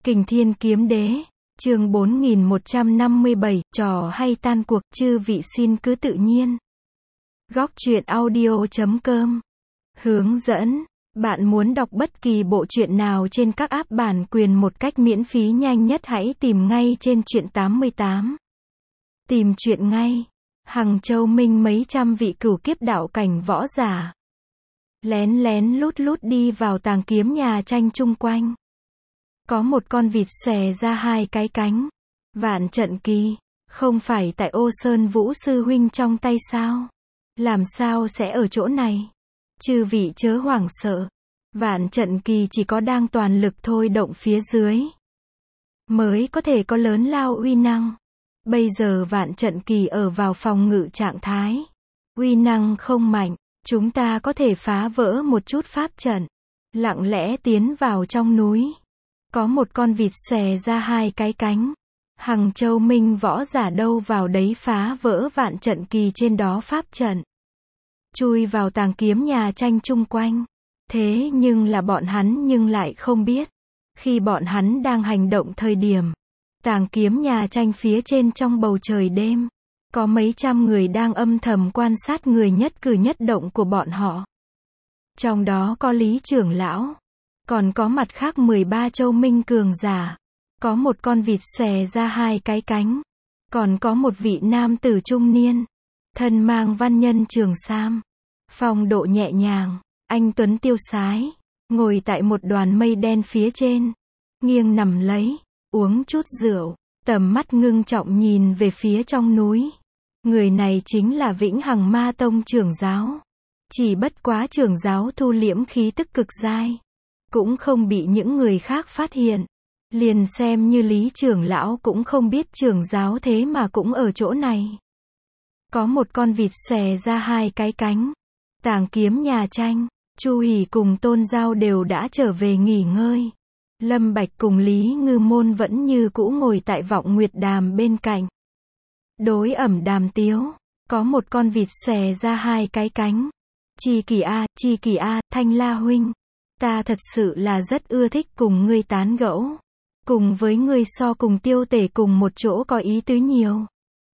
Kình Thiên Kiếm Đế, chương 4157, trò hay tan cuộc, chư vị xin cứ tự nhiên. Góc truyện audio.com hướng dẫn, bạn muốn đọc bất kỳ bộ truyện nào trên các app bản quyền một cách miễn phí nhanh nhất hãy tìm ngay trên truyện 88. Tìm truyện ngay. Hằng Châu Minh mấy trăm vị cửu kiếp đạo cảnh võ giả. Lén lén lút lút đi vào tàng kiếm nhà tranh chung quanh. Có một con vịt xòe ra hai cái cánh. Vạn Trận Kỳ, không phải tại Ô Sơn Vũ sư huynh trong tay sao? Làm sao sẽ ở chỗ này? Chư vị chớ hoảng sợ. Vạn Trận Kỳ chỉ có đang toàn lực thôi động phía dưới mới có thể có lớn lao uy năng. Bây giờ Vạn Trận Kỳ ở vào phòng ngự trạng thái. Uy năng không mạnh, chúng ta có thể phá vỡ một chút pháp trận. Lặng lẽ tiến vào trong núi. Có một con vịt xòe ra hai cái cánh. Hằng Châu Minh võ giả đâu vào đấy phá vỡ Vạn Trận Kỳ trên đó pháp trận. Chui vào tàng kiếm nhà tranh chung quanh. Thế nhưng là bọn hắn nhưng lại không biết. Khi bọn hắn đang hành động thời điểm. Tàng kiếm nhà tranh phía trên trong bầu trời đêm. Có mấy trăm người đang âm thầm quan sát người nhất cử nhất động của bọn họ. Trong đó có Lý trưởng lão. Còn có mặt khác 13 châu minh cường giả. Có một con vịt xòe ra hai cái cánh. Còn có một vị nam tử trung niên. Thân mang văn nhân trường sam. Phong độ nhẹ nhàng, anh tuấn tiêu sái. Ngồi tại một đoàn mây đen phía trên. Nghiêng nằm lấy, uống chút rượu. Tầm mắt ngưng trọng nhìn về phía trong núi. Người này chính là Vĩnh Hằng Ma Tông trưởng giáo. Chỉ bất quá trưởng giáo thu liễm khí tức cực dai. Cũng không bị những người khác phát hiện. Liền xem như Lý trưởng lão cũng không biết trưởng giáo thế mà cũng ở chỗ này. Có một con vịt xòe ra hai cái cánh. Tàng kiếm nhà tranh, Chu Hỉ cùng Tôn Giao đều đã trở về nghỉ ngơi. Lâm Bạch cùng Lý Ngư Môn vẫn như cũ ngồi tại Vọng Nguyệt Đàm bên cạnh. Đối ẩm đàm tiếu, có một con vịt xòe ra hai cái cánh. Chi Kỳ A, Thanh La huynh. Ta thật sự là rất ưa thích cùng ngươi tán gẫu. Cùng với ngươi so cùng Tiêu Tể cùng một chỗ có ý tứ nhiều.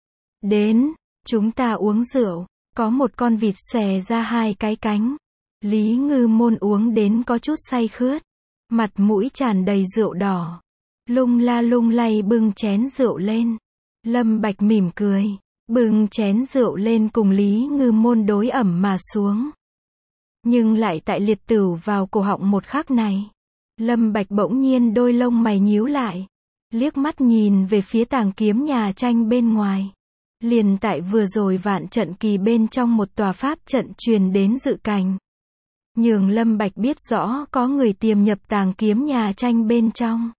Đến, chúng ta uống rượu. Có một con vịt xòe ra hai cái cánh. Lý Ngư Môn uống đến có chút say khướt. Mặt mũi tràn đầy rượu đỏ. Lung la lung lay bưng chén rượu lên. Lâm Bạch mỉm cười. Bưng chén rượu lên cùng Lý Ngư Môn đối ẩm mà xuống. Nhưng lại tại liệt tửu vào cổ họng một khắc này. Lâm Bạch bỗng nhiên đôi lông mày nhíu lại. Liếc mắt nhìn về phía tàng kiếm nhà tranh bên ngoài. Liền tại vừa rồi Vạn Trận Kỳ bên trong một tòa pháp trận truyền đến dự cảnh. Nhường Lâm Bạch biết rõ có người tiềm nhập tàng kiếm nhà tranh bên trong.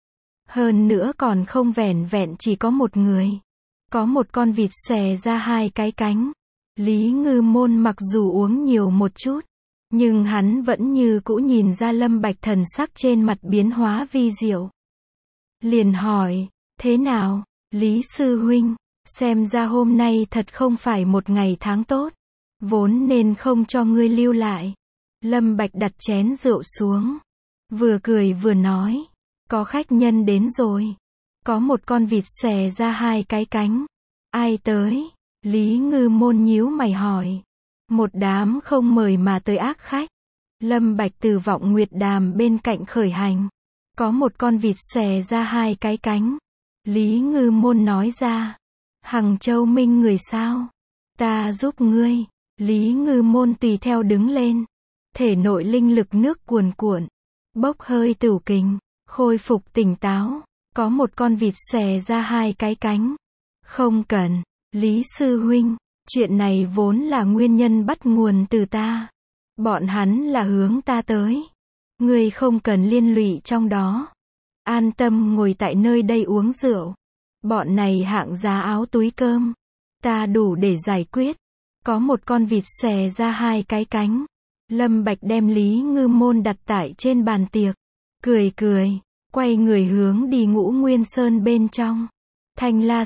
Hơn nữa còn không vẻn vẹn chỉ có một người. Có một con vịt xòe ra hai cái cánh. Lý Ngư Môn mặc dù uống nhiều một chút. Nhưng hắn vẫn như cũ nhìn ra Lâm Bạch thần sắc trên mặt biến hóa vi diệu. Liền hỏi, thế nào, Lý sư huynh, xem ra hôm nay thật không phải một ngày tháng tốt. Vốn nên không cho ngươi lưu lại. Lâm Bạch đặt chén rượu xuống. Vừa cười vừa nói, có khách nhân đến rồi. Có một con vịt xòe ra hai cái cánh. Ai tới? Lý Ngư Môn nhíu mày hỏi. Một đám không mời mà tới ác khách. Lâm Bạch từ Vọng Nguyệt Đàm bên cạnh khởi hành. Có một con vịt xòe ra hai cái cánh. Lý Ngư Môn nói ra. Hằng Châu Minh người sao? Ta giúp ngươi. Lý Ngư Môn tùy theo đứng lên. Thể nội linh lực nước cuồn cuộn. Bốc hơi tửu kình. Khôi phục tỉnh táo. Có một con vịt xòe ra hai cái cánh. Không cần. Lý sư huynh. Chuyện này vốn là nguyên nhân bắt nguồn từ ta. Bọn hắn là hướng ta tới. Ngươi không cần liên lụy trong đó. An tâm ngồi tại nơi đây uống rượu. Bọn này hạng giá áo túi cơm. Ta đủ để giải quyết. Có một con vịt xòe ra hai cái cánh. Lâm Bạch đem Lý Ngư Môn đặt tại trên bàn tiệc. Cười cười. Quay người hướng đi Ngũ Nguyên Sơn bên trong. Thanh La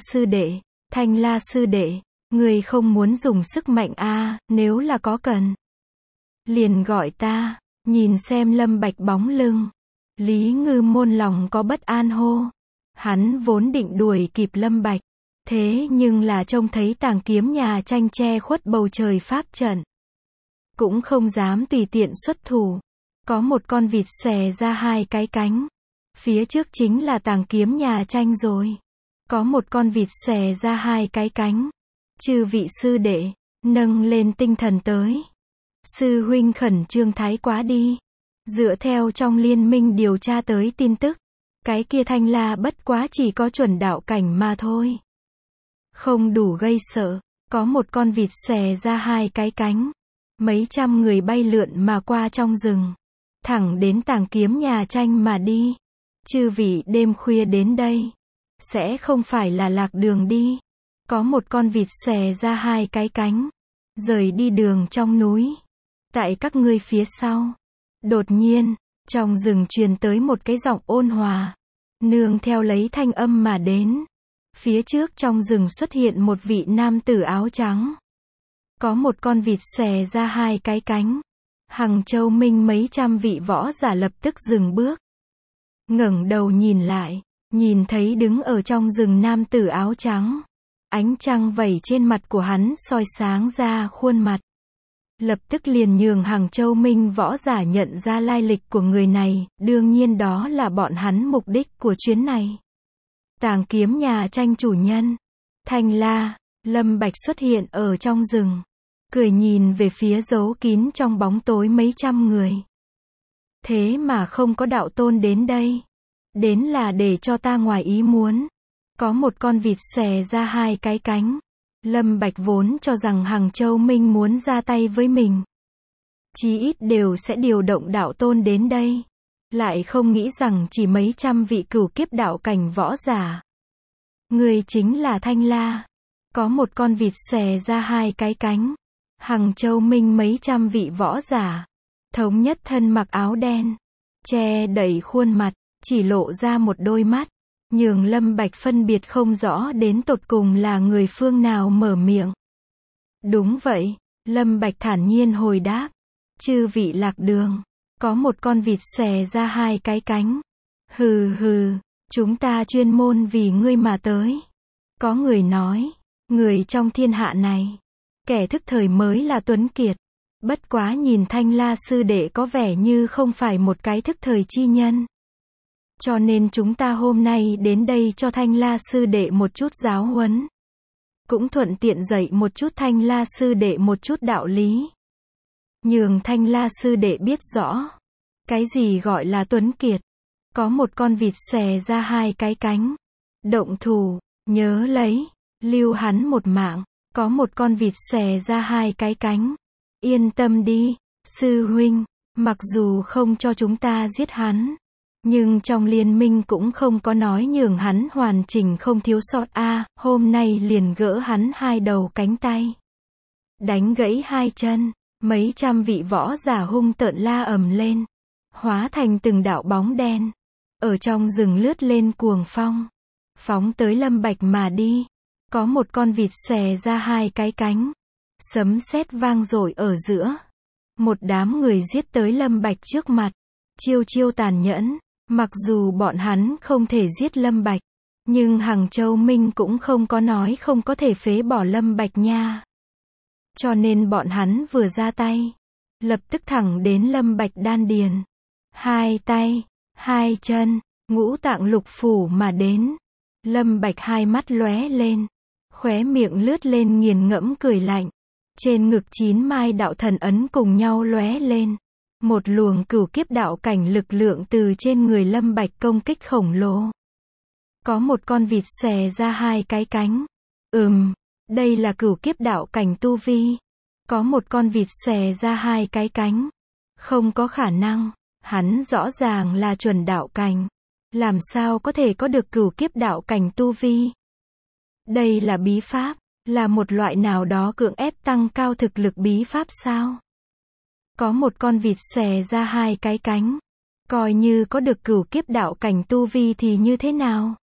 sư đệ. Người không muốn dùng sức mạnh nếu là có cần. Liền gọi ta. Nhìn xem Lâm Bạch bóng lưng. Lý Ngư Môn lòng có bất an hô. Hắn vốn định đuổi kịp Lâm Bạch. Thế nhưng là trông thấy tàng kiếm nhà tranh che khuất bầu trời pháp trận. Cũng không dám tùy tiện xuất thủ. Có một con vịt xòe ra hai cái cánh. Phía trước chính là tàng kiếm nhà tranh rồi. Có một con vịt xòe ra hai cái cánh. Chư vị sư đệ, nâng lên tinh thần tới. Sư huynh khẩn trương thái quá đi. Dựa theo trong liên minh điều tra tới tin tức, cái kia Thanh La bất quá chỉ có chuẩn đạo cảnh mà thôi. Không đủ gây sợ, có một con vịt xòe ra hai cái cánh. Mấy trăm người bay lượn mà qua trong rừng. Thẳng đến tàng kiếm nhà tranh mà đi. Chư vị đêm khuya đến đây. Sẽ không phải là lạc đường đi. Có một con vịt xòe ra hai cái cánh. Rời đi đường trong núi. Tại các ngươi phía sau. Đột nhiên, trong rừng truyền tới một cái giọng ôn hòa. Nương theo lấy thanh âm mà đến. Phía trước trong rừng xuất hiện một vị nam tử áo trắng. Có một con vịt xòe ra hai cái cánh. Hằng Châu Minh mấy trăm vị võ giả lập tức dừng bước. Ngẩng đầu nhìn lại, nhìn thấy đứng ở trong rừng nam tử áo trắng. Ánh trăng vẩy trên mặt của hắn soi sáng ra khuôn mặt. Lập tức liền nhường Hằng Châu Minh võ giả nhận ra lai lịch của người này, đương nhiên đó là bọn hắn mục đích của chuyến này. Tàng kiếm nhà tranh chủ nhân, Thanh La, Lâm Bạch xuất hiện ở trong rừng. Cười nhìn về phía giấu kín trong bóng tối mấy trăm người. Thế mà không có đạo tôn đến đây. Đến là để cho ta ngoài ý muốn. Có một con vịt xòe ra hai cái cánh. Lâm Bạch vốn cho rằng Hằng Châu Minh muốn ra tay với mình. Chí ít đều sẽ điều động đạo tôn đến đây. Lại không nghĩ rằng chỉ mấy trăm vị cửu kiếp đạo cảnh võ giả. Người chính là Thanh La. Có một con vịt xòe ra hai cái cánh. Hằng Châu Minh mấy trăm vị võ giả. Thống nhất thân mặc áo đen. Che đậy khuôn mặt. Chỉ lộ ra một đôi mắt. Nhường Lâm Bạch phân biệt không rõ đến tột cùng là người phương nào mở miệng. Đúng vậy, Lâm Bạch thản nhiên hồi đáp. Chư vị lạc đường. Có một con vịt xòe ra hai cái cánh. Hừ hừ, chúng ta chuyên môn vì ngươi mà tới. Có người nói, người trong thiên hạ này, kẻ thức thời mới là tuấn kiệt. Bất quá nhìn Thanh La sư đệ có vẻ như không phải một cái thức thời chi nhân. Cho nên chúng ta hôm nay đến đây cho Thanh La sư đệ một chút giáo huấn. Cũng thuận tiện dạy một chút Thanh La sư đệ một chút đạo lý. Nhường Thanh La sư đệ biết rõ. Cái gì gọi là tuấn kiệt. Có một con vịt xòe ra hai cái cánh. Động thủ, nhớ lấy, lưu hắn một mạng. Có một con vịt xòe ra hai cái cánh. Yên tâm đi, sư huynh, mặc dù không cho chúng ta giết hắn. Nhưng trong liên minh cũng không có nói nhường hắn hoàn chỉnh không thiếu sót hôm nay liền gỡ hắn hai đầu cánh tay. Đánh gãy hai chân, mấy trăm vị võ giả hung tợn la ầm lên. Hóa thành từng đạo bóng đen. Ở trong rừng lướt lên cuồng phong. Phóng tới Lâm Bạch mà đi. Có một con vịt xòe ra hai cái cánh. Sấm sét vang dội ở giữa. Một đám người giết tới Lâm Bạch trước mặt. Chiêu chiêu tàn nhẫn. Mặc dù bọn hắn không thể giết Lâm Bạch, nhưng Hằng Châu Minh cũng không có nói không có thể phế bỏ Lâm Bạch nha. Cho nên bọn hắn vừa ra tay, lập tức thẳng đến Lâm Bạch đan điền. Hai tay, hai chân, ngũ tạng lục phủ mà đến. Lâm Bạch hai mắt lóe lên, khóe miệng lướt lên nghiền ngẫm cười lạnh. Trên ngực 9 mai đạo thần ấn cùng nhau lóe lên. Một luồng cửu kiếp đạo cảnh lực lượng từ trên người Lâm Bạch công kích khổng lồ. Có một con vịt xòe ra hai cái cánh. Đây là cửu kiếp đạo cảnh tu vi. Có một con vịt xòe ra hai cái cánh. Không có khả năng, hắn rõ ràng là chuẩn đạo cảnh. Làm sao có thể có được cửu kiếp đạo cảnh tu vi? Đây là bí pháp, là một loại nào đó cưỡng ép tăng cao thực lực bí pháp sao? Có một con vịt xòe ra hai cái cánh. Coi như có được cửu kiếp đạo cảnh tu vi thì như thế nào?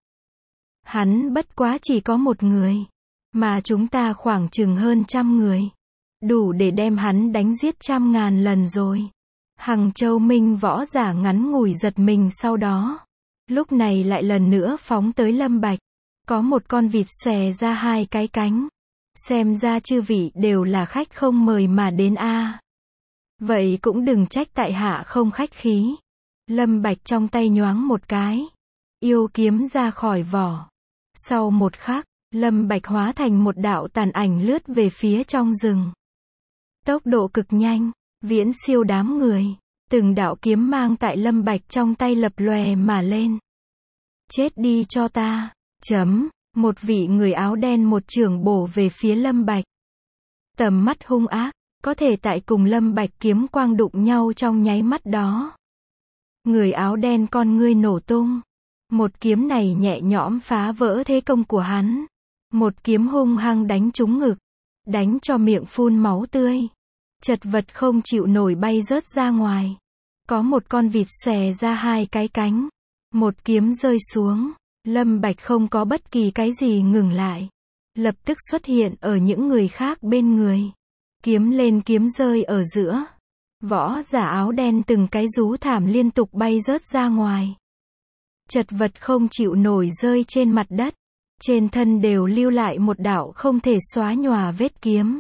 Hắn bất quá chỉ có một người. Mà chúng ta khoảng chừng hơn 100 người. Đủ để đem hắn đánh giết 100.000 lần rồi. Hằng Châu Minh võ giả ngắn ngủi giật mình sau đó. Lúc này lại lần nữa phóng tới Lâm Bạch. Có một con vịt xòe ra hai cái cánh. Xem ra chư vị đều là khách không mời mà đến a. Vậy cũng đừng trách tại hạ không khách khí. Lâm Bạch trong tay nhoáng một cái. Yêu kiếm ra khỏi vỏ. Sau một khắc, Lâm Bạch hóa thành một đạo tàn ảnh lướt về phía trong rừng. Tốc độ cực nhanh, viễn siêu đám người. Từng đạo kiếm mang tại Lâm Bạch trong tay lập lòe mà lên. Chết đi cho ta. Một vị người áo đen một chưởng bổ về phía Lâm Bạch. Tầm mắt hung ác, có thể tại cùng Lâm Bạch kiếm quang đụng nhau trong nháy mắt đó. Người áo đen con ngươi nổ tung. Một kiếm này nhẹ nhõm phá vỡ thế công của hắn. Một kiếm hung hăng đánh trúng ngực. Đánh cho miệng phun máu tươi. Chật vật không chịu nổi bay rớt ra ngoài. Có một con vịt xòe ra hai cái cánh. Một kiếm rơi xuống. Lâm Bạch không có bất kỳ cái gì ngừng lại. Lập tức xuất hiện ở những người khác bên người. Kiếm lên kiếm rơi ở giữa. Võ giả áo đen từng cái rú thảm liên tục bay rớt ra ngoài. Chật vật không chịu nổi rơi trên mặt đất. Trên thân đều lưu lại một đạo không thể xóa nhòa vết kiếm.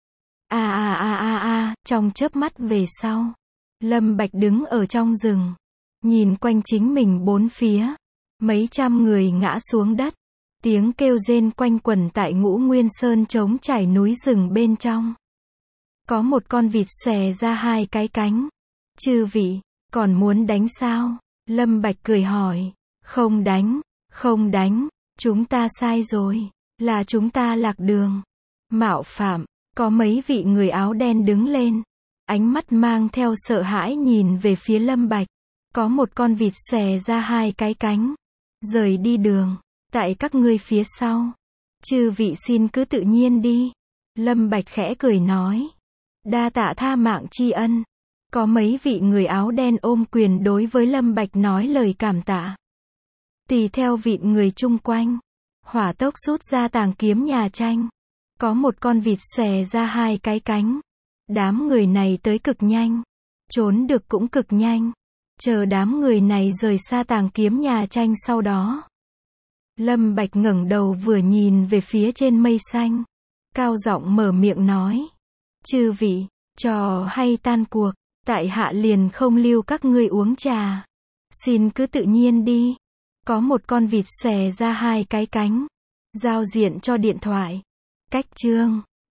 Trong chớp mắt về sau. Lâm Bạch đứng ở trong rừng. Nhìn quanh chính mình bốn phía. Mấy trăm người ngã xuống đất. Tiếng kêu rên quanh quẩn tại Ngũ Nguyên Sơn trống trải núi rừng bên trong. Có một con vịt xòe ra hai cái cánh. Chư vị, còn muốn đánh sao? Lâm Bạch cười hỏi. Không đánh, chúng ta sai rồi. Là chúng ta lạc đường. Mạo phạm, có mấy vị người áo đen đứng lên. Ánh mắt mang theo sợ hãi nhìn về phía Lâm Bạch. Có một con vịt xòe ra hai cái cánh. Rời đi đường, tại các ngươi phía sau. Chư vị xin cứ tự nhiên đi. Lâm Bạch khẽ cười nói. Đa tạ tha mạng tri ân. Có mấy vị người áo đen ôm quyền đối với Lâm Bạch nói lời cảm tạ. Tùy theo vị người chung quanh. Hỏa tốc rút ra tàng kiếm nhà tranh. Có một con vịt xòe ra hai cái cánh. Đám người này tới cực nhanh. Trốn được cũng cực nhanh. Chờ đám người này rời xa tàng kiếm nhà tranh sau đó. Lâm Bạch ngẩng đầu vừa nhìn về phía trên mây xanh. Cao giọng mở miệng nói. Chư vị, trò hay tan cuộc. Tại hạ liền không lưu các ngươi uống trà. Xin cứ tự nhiên đi. Có một con vịt xòe ra hai cái cánh. Giao diện cho điện thoại. Cách chương